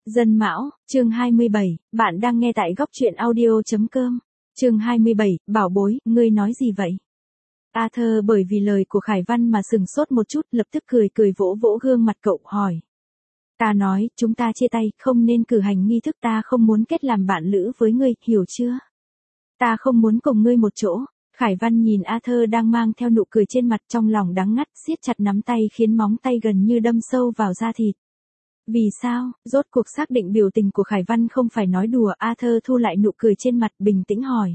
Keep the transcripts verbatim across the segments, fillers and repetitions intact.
Dân Mão, chương hai mươi bảy, bạn đang nghe tại góc truyện audio.com. Chương hai mươi bảy, bảo bối, ngươi nói gì vậy? Arthur bởi vì lời của Khải Văn mà sừng sốt một chút, lập tức cười cười vỗ vỗ gương mặt cậu, hỏi. Ta nói, chúng ta chia tay, không nên cử hành nghi thức, ta không muốn kết làm bạn lữ với ngươi, hiểu chưa? Ta không muốn cùng ngươi một chỗ. Khải Văn nhìn Arthur đang mang theo nụ cười trên mặt, trong lòng đắng ngắt, siết chặt nắm tay khiến móng tay gần như đâm sâu vào da thịt. Vì sao? Rốt cuộc xác định biểu tình của Khải Văn không phải nói đùa, Arthur thu lại nụ cười trên mặt, bình tĩnh hỏi.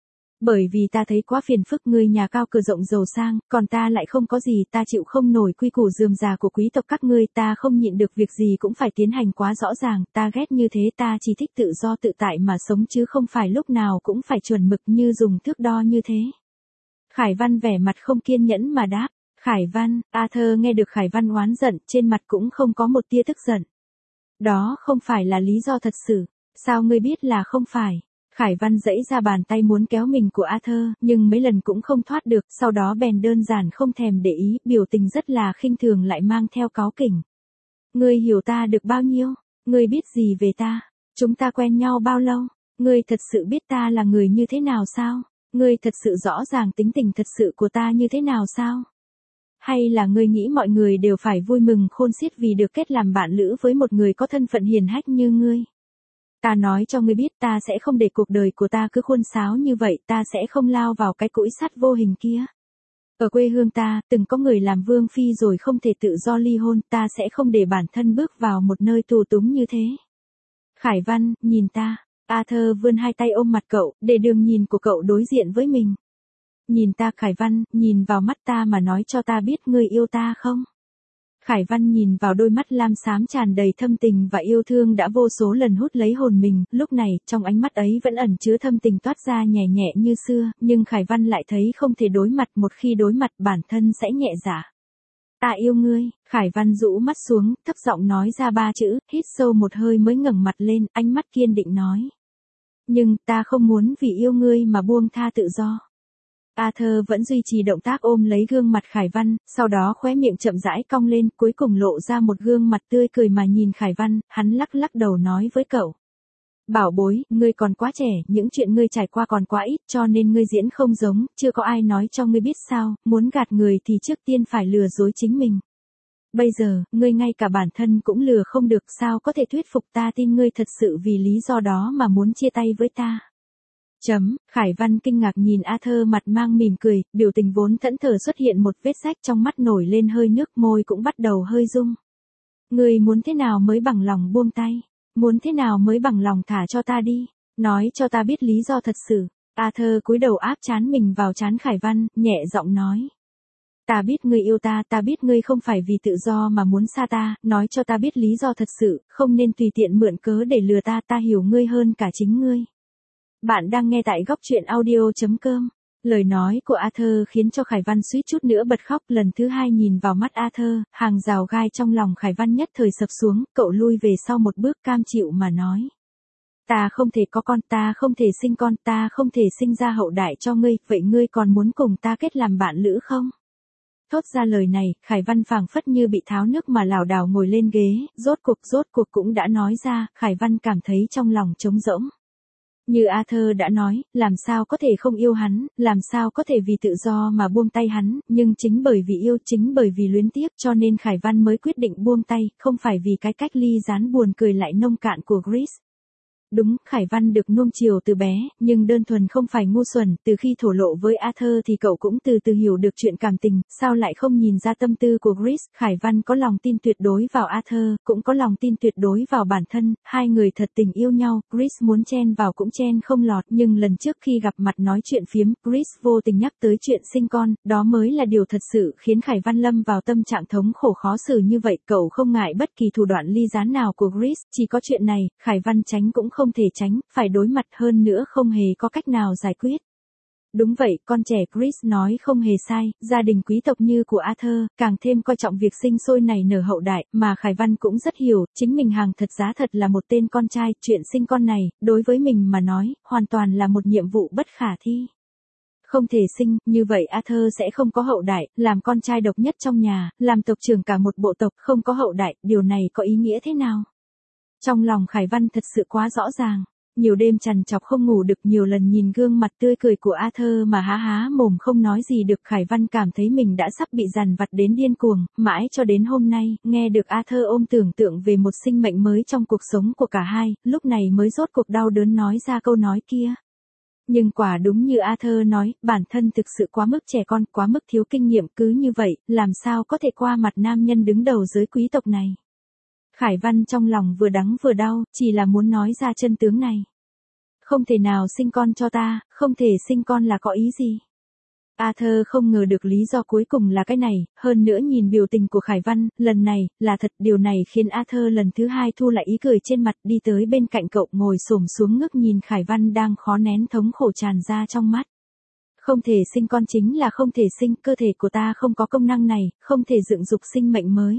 Bởi vì ta thấy quá phiền phức, ngươi nhà cao cửa rộng giàu sang, còn ta lại không có gì, ta chịu không nổi quy củ rườm rà của quý tộc các ngươi, ta không nhịn được việc gì cũng phải tiến hành quá rõ ràng, ta ghét như thế, ta chỉ thích tự do tự tại mà sống chứ không phải lúc nào cũng phải chuẩn mực như dùng thước đo như thế. Khải Văn vẻ mặt không kiên nhẫn mà đáp. Khải Văn, Arthur nghe được Khải Văn oán giận, trên mặt cũng không có một tia tức giận. Đó không phải là lý do thật sự, sao ngươi biết là không phải? Khải Văn giãy ra bàn tay muốn kéo mình của Arthur, nhưng mấy lần cũng không thoát được, sau đó bèn đơn giản không thèm để ý, biểu tình rất là khinh thường lại mang theo cáu kỉnh. Ngươi hiểu ta được bao nhiêu? Ngươi biết gì về ta? Chúng ta quen nhau bao lâu? Ngươi thật sự biết ta là người như thế nào sao? Ngươi thật sự rõ ràng tính tình thật sự của ta như thế nào sao? Hay là ngươi nghĩ mọi người đều phải vui mừng khôn xiết vì được kết làm bạn lữ với một người có thân phận hiền hách như ngươi? Ta nói cho ngươi biết, ta sẽ không để cuộc đời của ta cứ khuôn sáo như vậy, ta sẽ không lao vào cái cũi sắt vô hình kia. Ở quê hương ta, từng có người làm vương phi rồi không thể tự do ly hôn, ta sẽ không để bản thân bước vào một nơi tù túng như thế. Khải Văn, nhìn ta. Arthur vươn hai tay ôm mặt cậu, để đường nhìn của cậu đối diện với mình. Nhìn ta Khải Văn, nhìn vào mắt ta mà nói cho ta biết ngươi yêu ta không? Khải Văn nhìn vào đôi mắt lam xám tràn đầy thâm tình và yêu thương đã vô số lần hút lấy hồn mình, lúc này, trong ánh mắt ấy vẫn ẩn chứa thâm tình toát ra nhẹ nhẹ như xưa, nhưng Khải Văn lại thấy không thể đối mặt, một khi đối mặt bản thân sẽ nhẹ dạ. Ta yêu ngươi. Khải Văn rũ mắt xuống, thấp giọng nói ra ba chữ, hít sâu một hơi mới ngẩng mặt lên, ánh mắt kiên định nói. Nhưng, ta không muốn vì yêu ngươi mà buông tha tự do. Arthur vẫn duy trì động tác ôm lấy gương mặt Khải Văn, sau đó khóe miệng chậm rãi cong lên, cuối cùng lộ ra một gương mặt tươi cười mà nhìn Khải Văn, hắn lắc lắc đầu nói với cậu. Bảo bối, ngươi còn quá trẻ, những chuyện ngươi trải qua còn quá ít, cho nên ngươi diễn không giống, chưa có ai nói cho ngươi biết sao, muốn gạt người thì trước tiên phải lừa dối chính mình. Bây giờ, ngươi ngay cả bản thân cũng lừa không được, sao có thể thuyết phục ta tin ngươi thật sự vì lý do đó mà muốn chia tay với ta. Chấm, Khải Văn kinh ngạc nhìn Arthur mặt mang mỉm cười, biểu tình vốn thẫn thờ xuất hiện một vết rách trong mắt nổi lên hơi nước, môi cũng bắt đầu hơi rung. Ngươi muốn thế nào mới bằng lòng buông tay? Muốn thế nào mới bằng lòng thả cho ta đi? Nói cho ta biết lý do thật sự. Arthur cúi đầu áp trán mình vào trán Khải Văn, nhẹ giọng nói. Ta biết ngươi yêu ta, ta biết ngươi không phải vì tự do mà muốn xa ta, nói cho ta biết lý do thật sự, không nên tùy tiện mượn cớ để lừa ta, ta hiểu ngươi hơn cả chính ngươi. Bạn đang nghe tại góc truyện audio.com. Lời nói của Arthur khiến cho Khải Văn suýt chút nữa bật khóc, lần thứ hai nhìn vào mắt Arthur, hàng rào gai trong lòng Khải Văn nhất thời sập xuống, cậu lui về sau một bước cam chịu mà nói. Ta không thể có con, ta không thể sinh con, ta không thể sinh ra hậu đại cho ngươi, vậy ngươi còn muốn cùng ta kết làm bạn lữ không? Thốt ra lời này, Khải Văn phảng phất như bị tháo nước mà lảo đảo ngồi lên ghế, rốt cuộc rốt cuộc cũng đã nói ra, Khải Văn cảm thấy trong lòng trống rỗng. Như Arthur đã nói, làm sao có thể không yêu hắn, làm sao có thể vì tự do mà buông tay hắn, nhưng chính bởi vì yêu, chính bởi vì luyến tiếc cho nên Khải Văn mới quyết định buông tay, không phải vì cái cách ly gián buồn cười lại nông cạn của Grace. Đúng, Khải Văn được nuông chiều từ bé, nhưng đơn thuần không phải ngu xuẩn, từ khi thổ lộ với Arthur thì cậu cũng từ từ hiểu được chuyện cảm tình, sao lại không nhìn ra tâm tư của Grace. Khải Văn có lòng tin tuyệt đối vào Arthur, cũng có lòng tin tuyệt đối vào bản thân, hai người thật tình yêu nhau, Grace muốn chen vào cũng chen không lọt, nhưng lần trước khi gặp mặt nói chuyện phiếm, Grace vô tình nhắc tới chuyện sinh con, đó mới là điều thật sự khiến Khải Văn lâm vào tâm trạng thống khổ khó xử như vậy, cậu không ngại bất kỳ thủ đoạn ly gián nào của Grace, chỉ có chuyện này, Khải Văn tránh cũng không thể tránh, phải đối mặt hơn nữa không hề có cách nào giải quyết. Đúng vậy, con trẻ Chris nói không hề sai, gia đình quý tộc như của Arthur, càng thêm coi trọng việc sinh sôi nảy nở hậu đại, mà Khải Văn cũng rất hiểu, chính mình hàng thật giá thật là một tên con trai, chuyện sinh con này, đối với mình mà nói, hoàn toàn là một nhiệm vụ bất khả thi. Không thể sinh, như vậy Arthur sẽ không có hậu đại, làm con trai độc nhất trong nhà, làm tộc trưởng cả một bộ tộc, không có hậu đại, điều này có ý nghĩa thế nào? Trong lòng Khải Văn thật sự quá rõ ràng. Nhiều đêm trằn trọc không ngủ được, nhiều lần nhìn gương mặt tươi cười của Arthur mà há há mồm không nói gì được. Khải Văn cảm thấy mình đã sắp bị dằn vặt đến điên cuồng, mãi cho đến hôm nay, nghe được Arthur ôm tưởng tượng về một sinh mệnh mới trong cuộc sống của cả hai, lúc này mới rốt cuộc đau đớn nói ra câu nói kia. Nhưng quả đúng như Arthur nói, bản thân thực sự quá mức trẻ con, quá mức thiếu kinh nghiệm, cứ như vậy, làm sao có thể qua mặt nam nhân đứng đầu giới quý tộc này. Khải Văn trong lòng vừa đắng vừa đau, chỉ là muốn nói ra chân tướng này. Không thể nào sinh con cho ta, không thể sinh con là có ý gì? Arthur không ngờ được lý do cuối cùng là cái này, hơn nữa nhìn biểu tình của Khải Văn, lần này, là thật, điều này khiến Arthur lần thứ hai thu lại ý cười trên mặt, đi tới bên cạnh cậu ngồi xổm xuống ngước nhìn Khải Văn đang khó nén thống khổ tràn ra trong mắt. Không thể sinh con chính là không thể sinh, cơ thể của ta không có công năng này, không thể dựng dục sinh mệnh mới.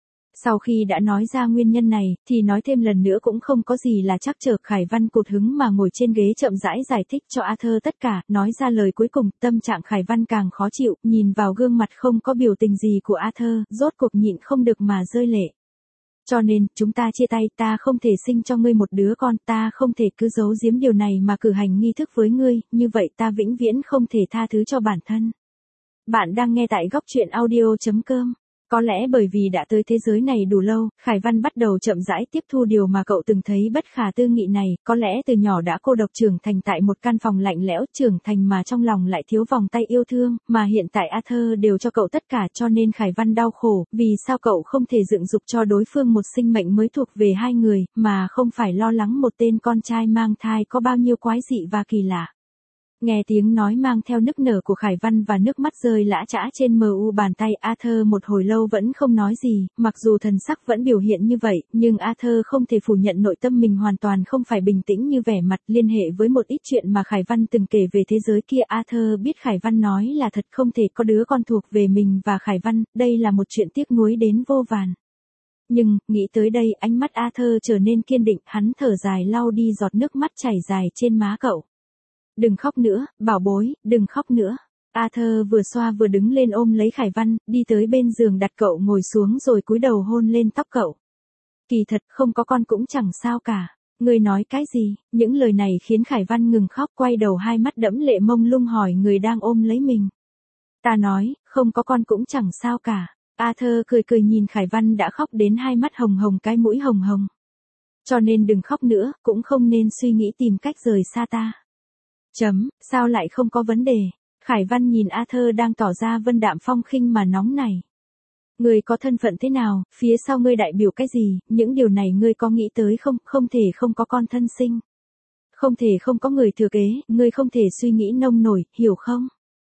Sau khi đã nói ra nguyên nhân này, thì nói thêm lần nữa cũng không có gì là trắc trở. Khải Văn cụt hứng mà ngồi trên ghế chậm rãi giải thích cho Arthur tất cả, nói ra lời cuối cùng, tâm trạng Khải Văn càng khó chịu, nhìn vào gương mặt không có biểu tình gì của Arthur, rốt cuộc nhịn không được mà rơi lệ. Cho nên, chúng ta chia tay, ta không thể sinh cho ngươi một đứa con, ta không thể cứ giấu giếm điều này mà cử hành nghi thức với ngươi, như vậy ta vĩnh viễn không thể tha thứ cho bản thân. Bạn đang nghe tại góc truyện audio chấm com. Có lẽ bởi vì đã tới thế giới này đủ lâu, Khải Văn bắt đầu chậm rãi tiếp thu điều mà cậu từng thấy bất khả tư nghị này, có lẽ từ nhỏ đã cô độc trưởng thành tại một căn phòng lạnh lẽo, trưởng thành mà trong lòng lại thiếu vòng tay yêu thương, mà hiện tại Arthur đều cho cậu tất cả, cho nên Khải Văn đau khổ, vì sao cậu không thể dựng dục cho đối phương một sinh mệnh mới thuộc về hai người, mà không phải lo lắng một tên con trai mang thai có bao nhiêu quái dị và kỳ lạ. Nghe tiếng nói mang theo nức nở của Khải Văn và nước mắt rơi lã chã trên mờ u bàn tay, Arthur một hồi lâu vẫn không nói gì, mặc dù thần sắc vẫn biểu hiện như vậy, nhưng Arthur không thể phủ nhận nội tâm mình hoàn toàn không phải bình tĩnh như vẻ mặt. Liên hệ với một ít chuyện mà Khải Văn từng kể về thế giới kia, Arthur biết Khải Văn nói là thật, không thể có đứa con thuộc về mình và Khải Văn, đây là một chuyện tiếc nuối đến vô vàn. Nhưng, nghĩ tới đây, ánh mắt Arthur trở nên kiên định, hắn thở dài lau đi giọt nước mắt chảy dài trên má cậu. Đừng khóc nữa, bảo bối, đừng khóc nữa. Arthur vừa xoa vừa đứng lên ôm lấy Khải Văn, đi tới bên giường đặt cậu ngồi xuống rồi cúi đầu hôn lên tóc cậu. Kỳ thật, không có con cũng chẳng sao cả. Ngươi nói cái gì? Những lời này khiến Khải Văn ngừng khóc, quay đầu hai mắt đẫm lệ mông lung hỏi người đang ôm lấy mình. Ta nói, không có con cũng chẳng sao cả. Arthur cười cười nhìn Khải Văn đã khóc đến hai mắt hồng hồng, cái mũi hồng hồng. Cho nên đừng khóc nữa, cũng không nên suy nghĩ tìm cách rời xa ta. Chấm, sao lại không có vấn đề? Khải Văn nhìn Arthur đang tỏ ra vân đạm phong khinh mà nóng này. Ngươi có thân phận thế nào, phía sau ngươi đại biểu cái gì, những điều này ngươi có nghĩ tới không? Không thể không có con thân sinh. Không thể không có người thừa kế, ngươi không thể suy nghĩ nông nổi, hiểu không?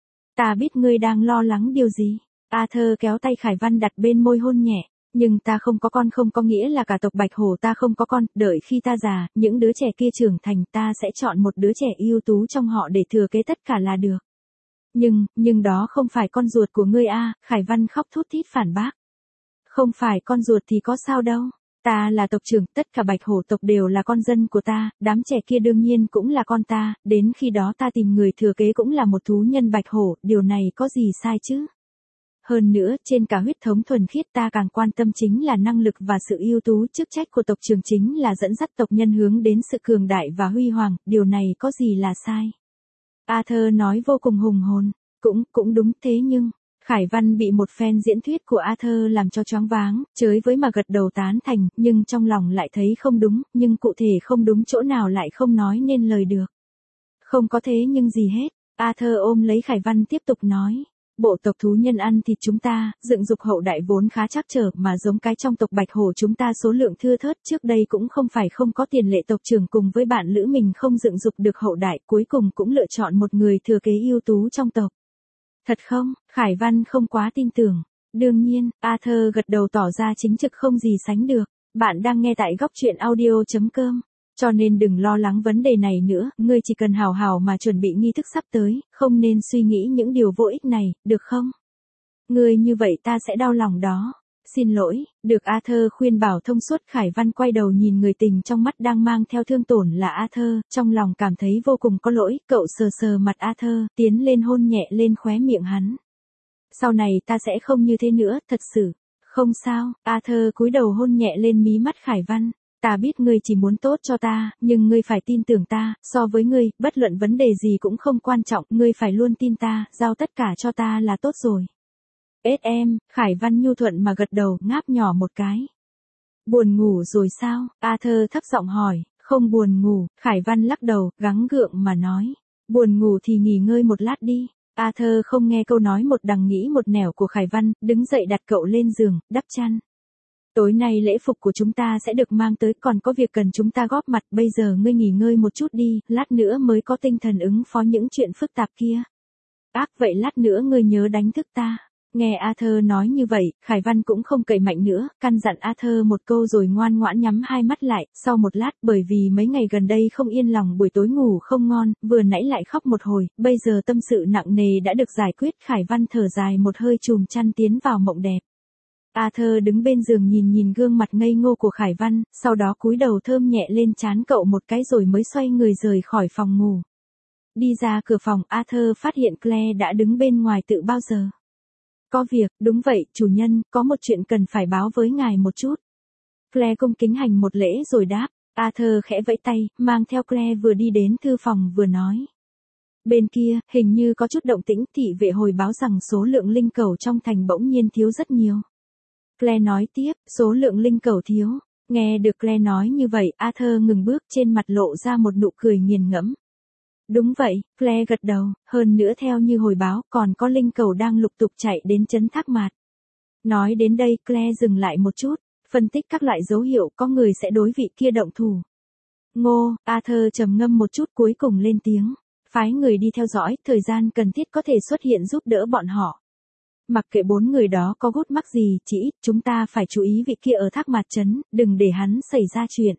Ta biết ngươi đang lo lắng điều gì. Arthur kéo tay Khải Văn đặt bên môi hôn nhẹ. Nhưng ta không có con không có nghĩa là cả tộc Bạch Hổ ta không có con, đợi khi ta già, những đứa trẻ kia trưởng thành ta sẽ chọn một đứa trẻ ưu tú trong họ để thừa kế tất cả là được. Nhưng, nhưng đó không phải con ruột của ngươi a, Khải Văn khóc thút thít phản bác. Không phải con ruột thì có sao đâu, ta là tộc trưởng, tất cả Bạch Hổ tộc đều là con dân của ta, đám trẻ kia đương nhiên cũng là con ta, đến khi đó ta tìm người thừa kế cũng là một thú nhân Bạch Hổ, điều này có gì sai chứ? Hơn nữa, trên cả huyết thống thuần khiết ta càng quan tâm chính là năng lực và sự ưu tú, chức trách của tộc trưởng chính là dẫn dắt tộc nhân hướng đến sự cường đại và huy hoàng, điều này có gì là sai. Arthur nói vô cùng hùng hồn, cũng, cũng đúng thế nhưng, Khải Văn bị một phen diễn thuyết của Arthur làm cho choáng váng, chới với mà gật đầu tán thành, nhưng trong lòng lại thấy không đúng, nhưng cụ thể không đúng chỗ nào lại không nói nên lời được. Không có thế nhưng gì hết, Arthur ôm lấy Khải Văn tiếp tục nói. Bộ tộc thú nhân ăn thịt chúng ta, dựng dục hậu đại vốn khá trắc trở mà giống cái trong tộc Bạch Hổ chúng ta số lượng thưa thớt, trước đây cũng không phải không có tiền lệ tộc trưởng cùng với bạn lữ mình không dựng dục được hậu đại, cuối cùng cũng lựa chọn một người thừa kế ưu tú trong tộc. Thật không? Khải Văn không quá tin tưởng. Đương nhiên, Arthur gật đầu tỏ ra chính trực không gì sánh được. Bạn đang nghe tại góc truyện audio chấm com. Cho nên đừng lo lắng vấn đề này nữa, ngươi chỉ cần hào hào mà chuẩn bị nghi thức sắp tới, không nên suy nghĩ những điều vô ích này, được không? Ngươi như vậy ta sẽ đau lòng đó. Xin lỗi, được Arthur khuyên bảo thông suốt. Khải Văn quay đầu nhìn người tình trong mắt đang mang theo thương tổn là Arthur, trong lòng cảm thấy vô cùng có lỗi, cậu sờ sờ mặt Arthur, tiến lên hôn nhẹ lên khóe miệng hắn. Sau này ta sẽ không như thế nữa, thật sự. Không sao, Arthur cúi đầu hôn nhẹ lên mí mắt Khải Văn. Ta biết ngươi chỉ muốn tốt cho ta, nhưng ngươi phải tin tưởng ta, so với ngươi, bất luận vấn đề gì cũng không quan trọng, ngươi phải luôn tin ta, giao tất cả cho ta là tốt rồi. ét em, Khải Văn nhu thuận mà gật đầu, ngáp nhỏ một cái. Buồn ngủ rồi sao? Arthur thấp giọng hỏi. Không buồn ngủ, Khải Văn lắc đầu, gắng gượng mà nói. Buồn ngủ thì nghỉ ngơi một lát đi. Arthur không nghe câu nói một đằng nghĩ một nẻo của Khải Văn, đứng dậy đặt cậu lên giường, đắp chăn. Tối nay lễ phục của chúng ta sẽ được mang tới, còn có việc cần chúng ta góp mặt, bây giờ ngươi nghỉ ngơi một chút đi, lát nữa mới có tinh thần ứng phó những chuyện phức tạp kia. Ác vậy lát nữa ngươi nhớ đánh thức ta. Nghe Arthur nói như vậy, Khải Văn cũng không cậy mạnh nữa, căn dặn Arthur một câu rồi ngoan ngoãn nhắm hai mắt lại, sau một lát bởi vì mấy ngày gần đây không yên lòng buổi tối ngủ không ngon, vừa nãy lại khóc một hồi, bây giờ tâm sự nặng nề đã được giải quyết, Khải Văn thở dài một hơi chùm chăn tiến vào mộng đẹp. Arthur đứng bên giường nhìn nhìn gương mặt ngây ngô của Khải Văn, sau đó cúi đầu thơm nhẹ lên trán cậu một cái rồi mới xoay người rời khỏi phòng ngủ. Đi ra cửa phòng, Arthur phát hiện Claire đã đứng bên ngoài từ bao giờ. Có việc, đúng vậy, chủ nhân, có một chuyện cần phải báo với ngài một chút. Claire cung kính hành một lễ rồi đáp, Arthur khẽ vẫy tay, mang theo Claire vừa đi đến thư phòng vừa nói. Bên kia, hình như có chút động tĩnh, thị vệ hồi báo rằng số lượng linh cẩu trong thành bỗng nhiên thiếu rất nhiều. Claire nói tiếp, số lượng linh cẩu thiếu. Nghe được Claire nói như vậy, Arthur ngừng bước, trên mặt lộ ra một nụ cười nghiền ngẫm. Đúng vậy, Claire gật đầu, hơn nữa theo như hồi báo, còn có linh cẩu đang lục tục chạy đến trấn Thác Mạt. Nói đến đây, Claire dừng lại một chút, phân tích các loại dấu hiệu có người sẽ đối vị kia động thủ. Ngô, Arthur trầm ngâm một chút cuối cùng lên tiếng, phái người đi theo dõi, thời gian cần thiết có thể xuất hiện giúp đỡ bọn họ. Mặc kệ bốn người đó có gút mắc gì, chỉ ít chúng ta phải chú ý vị kia ở Thác Mạt trấn, đừng để hắn xảy ra chuyện.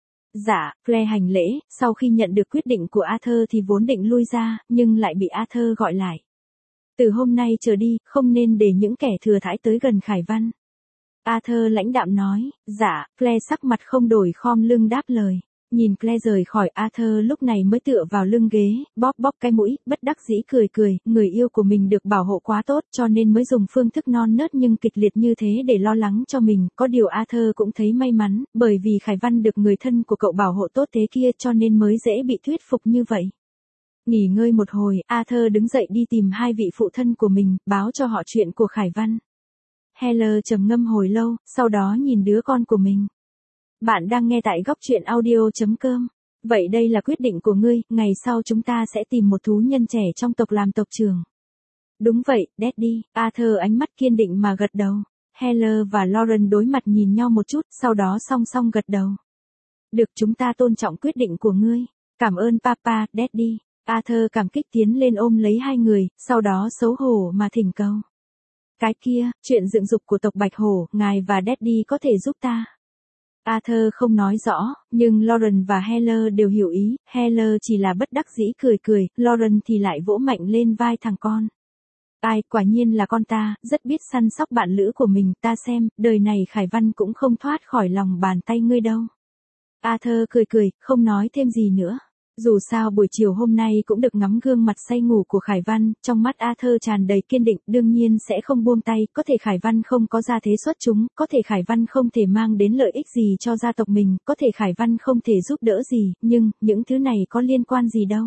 Dạ, Claire hành lễ, sau khi nhận được quyết định của Arthur thì vốn định lui ra, nhưng lại bị Arthur gọi lại. Từ hôm nay trở đi, không nên để những kẻ thừa thãi tới gần Khải Văn. Arthur lãnh đạm nói, dạ, Claire sắc mặt không đổi khom lưng đáp lời. Nhìn Claire rời khỏi, Arthur lúc này mới tựa vào lưng ghế, bóp bóp cái mũi, bất đắc dĩ cười cười, người yêu của mình được bảo hộ quá tốt cho nên mới dùng phương thức non nớt nhưng kịch liệt như thế để lo lắng cho mình, có điều Arthur cũng thấy may mắn, bởi vì Khải Văn được người thân của cậu bảo hộ tốt thế kia cho nên mới dễ bị thuyết phục như vậy. Nghỉ ngơi một hồi, Arthur đứng dậy đi tìm hai vị phụ thân của mình, báo cho họ chuyện của Khải Văn. Heller trầm ngâm hồi lâu, sau đó nhìn đứa con của mình. Bạn đang nghe tại góc truyện audio chấm com. Vậy đây là quyết định của ngươi, ngày sau chúng ta sẽ tìm một thú nhân trẻ trong tộc làm tộc trưởng. Đúng vậy, Daddy, Arthur ánh mắt kiên định mà gật đầu. Heller và Lauren đối mặt nhìn nhau một chút, sau đó song song gật đầu. Được, chúng ta tôn trọng quyết định của ngươi. Cảm ơn Papa, Daddy. Arthur cảm kích tiến lên ôm lấy hai người, sau đó xấu hổ mà thỉnh cầu. Cái kia, chuyện dựng dục của tộc Bạch Hổ, ngài và Daddy có thể giúp ta. Arthur không nói rõ, nhưng Lauren và Heller đều hiểu ý, Heller chỉ là bất đắc dĩ cười cười, Lauren thì lại vỗ mạnh lên vai thằng con. Ai, quả nhiên là con ta, rất biết săn sóc bạn lữ của mình, ta xem, đời này Khải Văn cũng không thoát khỏi lòng bàn tay ngươi đâu. Arthur cười cười, không nói thêm gì nữa. Dù sao buổi chiều hôm nay cũng được ngắm gương mặt say ngủ của Khải Văn, trong mắt Arthur tràn đầy kiên định, đương nhiên sẽ không buông tay, có thể Khải Văn không có gia thế xuất chúng, có thể Khải Văn không thể mang đến lợi ích gì cho gia tộc mình, có thể Khải Văn không thể giúp đỡ gì, nhưng, những thứ này có liên quan gì đâu.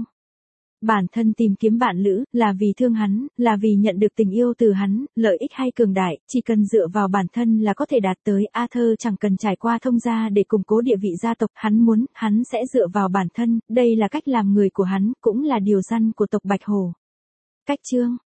Bản thân tìm kiếm bạn lữ, là vì thương hắn, là vì nhận được tình yêu từ hắn, lợi ích hay cường đại, chỉ cần dựa vào bản thân là có thể đạt tới. Arthur chẳng cần trải qua thông gia để củng cố địa vị gia tộc, hắn muốn, hắn sẽ dựa vào bản thân, đây là cách làm người của hắn, cũng là điều răn của tộc Bạch Hổ. Cách chương